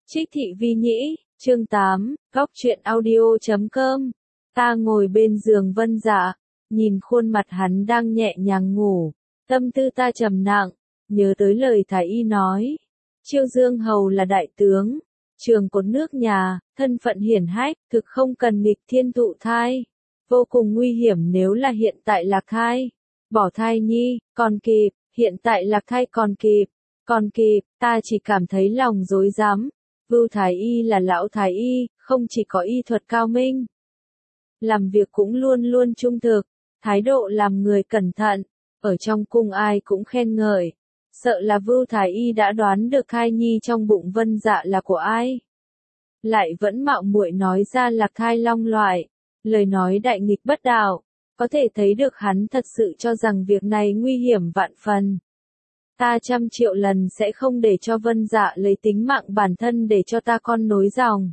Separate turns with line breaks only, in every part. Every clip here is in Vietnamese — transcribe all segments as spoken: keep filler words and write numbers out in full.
Trích Thị Vi Nhĩ, chương tám, góc truyện audio chấm com. Ta ngồi bên giường Vân Dạ, nhìn khuôn mặt hắn đang nhẹ nhàng ngủ, tâm tư ta trầm nặng, nhớ tới lời Thái Y nói. Chiêu Dương Hầu là đại tướng, trường cột nước nhà, thân phận hiển hách, thực không cần nghịch thiên thụ thai. Vô cùng nguy hiểm nếu là hiện tại lạc thai. Bỏ thai nhi, còn kịp, hiện tại lạc thai còn kịp, còn kịp, ta chỉ cảm thấy lòng rối rắm. Vưu Thái Y là lão Thái Y, không chỉ có y thuật cao minh. Làm việc cũng luôn luôn trung thực, thái độ làm người cẩn thận, ở trong cung ai cũng khen ngợi. Sợ là Vưu Thái Y đã đoán được thai nhi trong bụng Vân Dạ là của ai. Lại vẫn mạo muội nói ra lạc thai long loại, lời nói đại nghịch bất đạo, có thể thấy được hắn thật sự cho rằng việc này nguy hiểm vạn phần. Ta trăm triệu lần sẽ không để cho Vân Dạ lấy tính mạng bản thân để cho ta con nối dòng.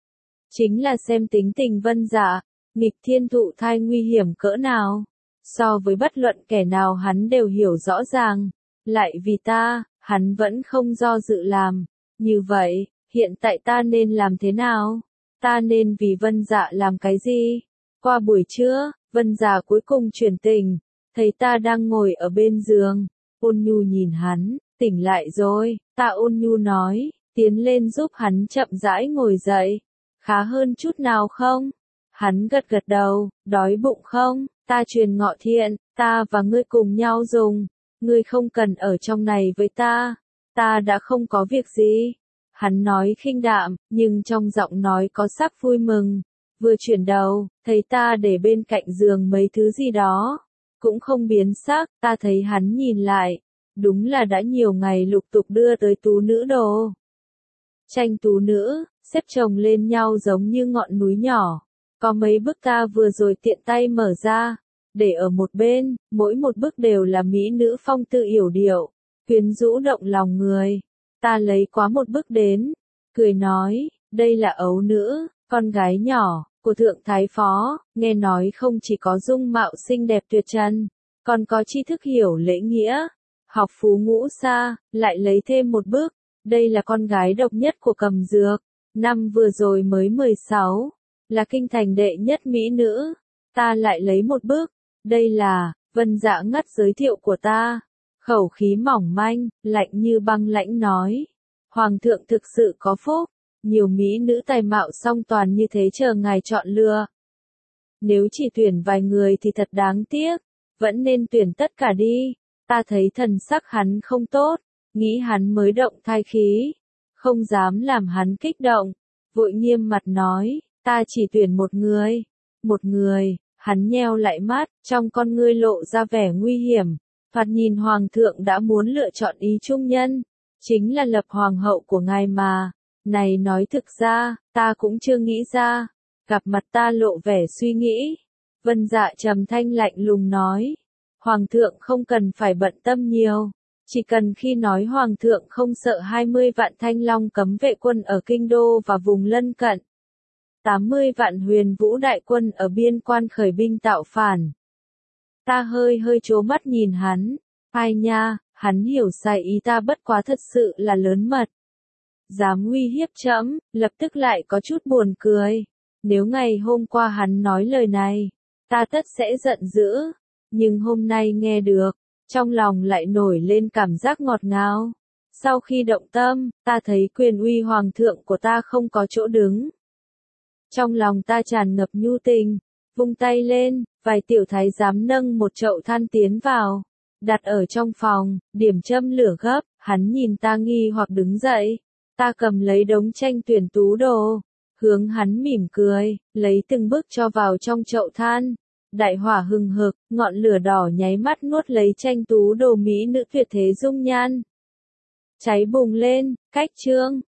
Chính là xem tính tình Vân Dạ, nghịch thiên thụ thai nguy hiểm cỡ nào. So với bất luận kẻ nào hắn đều hiểu rõ ràng. Lại vì ta, hắn vẫn không do dự làm. Như vậy, hiện tại ta nên làm thế nào? Ta nên vì Vân Dạ làm cái gì? Qua buổi trưa, Vân Dạ cuối cùng chuyển tình, thấy ta đang ngồi ở bên giường. Ôn Nhu nhìn hắn, tỉnh lại rồi, ta ôn nhu nói, tiến lên giúp hắn chậm rãi ngồi dậy. Khá hơn chút nào không? Hắn gật gật đầu, đói bụng không? Ta truyền ngọ thiện, ta và ngươi cùng nhau dùng. Ngươi không cần ở trong này với ta, ta đã không có việc gì. Hắn nói khinh đạm, nhưng trong giọng nói có sắc vui mừng. Vừa chuyển đầu, thấy ta để bên cạnh giường mấy thứ gì đó. Cũng không biến sắc, ta thấy hắn nhìn lại. Đúng là đã nhiều ngày lục tục đưa tới tú nữ đồ. Tranh tú nữ, xếp chồng lên nhau giống như ngọn núi nhỏ. Có mấy bức ta vừa rồi tiện tay mở ra, để ở một bên, mỗi một bức đều là mỹ nữ phong tư yểu điệu, quyến rũ động lòng người. Ta lấy quá một bức đến, cười nói, đây là ấu nữ, con gái nhỏ, của Thượng Thái Phó, nghe nói không chỉ có dung mạo xinh đẹp tuyệt trần, còn có tri thức hiểu lễ nghĩa, học phú ngũ xa, lại lấy thêm một bức, đây là con gái độc nhất của Cầm Dược, năm vừa rồi mới mười sáu, là kinh thành đệ nhất mỹ nữ, ta lại lấy một bức, đây là, Vân Dạ ngắt giới thiệu của ta, khẩu khí mỏng manh, lạnh như băng lãnh nói, Hoàng thượng thực sự có phúc. Nhiều mỹ nữ tài mạo song toàn như thế chờ ngài chọn lựa. Nếu chỉ tuyển vài người thì thật đáng tiếc, vẫn nên tuyển tất cả đi. Ta thấy thần sắc hắn không tốt, nghĩ hắn mới động thai khí, không dám làm hắn kích động, vội nghiêm mặt nói, ta chỉ tuyển một người, một người. Hắn nheo lại mắt, trong con ngươi lộ ra vẻ nguy hiểm, thoạt nhìn Hoàng thượng đã muốn lựa chọn ý trung nhân, chính là lập hoàng hậu của ngài mà. Này nói thực ra, ta cũng chưa nghĩ ra. Gặp mặt ta lộ vẻ suy nghĩ. Vân Dạ trầm thanh lạnh lùng nói. Hoàng thượng không cần phải bận tâm nhiều. Chỉ cần khi nói Hoàng thượng không sợ hai mươi vạn thanh long cấm vệ quân ở Kinh Đô và vùng lân cận. tám mươi vạn huyền vũ đại quân ở biên quan khởi binh tạo phản. Ta hơi hơi trố mắt nhìn hắn. Ai nha, hắn hiểu sai ý ta bất quá thật sự là lớn mật. Dám uy hiếp trẫm, lập tức lại có chút buồn cười. Nếu ngày hôm qua hắn nói lời này, ta tất sẽ giận dữ. Nhưng hôm nay nghe được, trong lòng lại nổi lên cảm giác ngọt ngào. Sau khi động tâm, ta thấy quyền uy hoàng thượng của ta không có chỗ đứng. Trong lòng ta tràn ngập nhu tình, vung tay lên, vài tiểu thái giám nâng một chậu than tiến vào. Đặt ở trong phòng, điểm châm lửa gấp, hắn nhìn ta nghi hoặc đứng dậy. Ta cầm lấy đống tranh tuyển tú đồ, hướng hắn mỉm cười, lấy từng bước cho vào trong chậu than. Đại hỏa hừng hực, ngọn lửa đỏ nháy mắt nuốt lấy tranh tú đồ mỹ nữ tuyệt thế dung nhan. Cháy bùng lên, cách chương.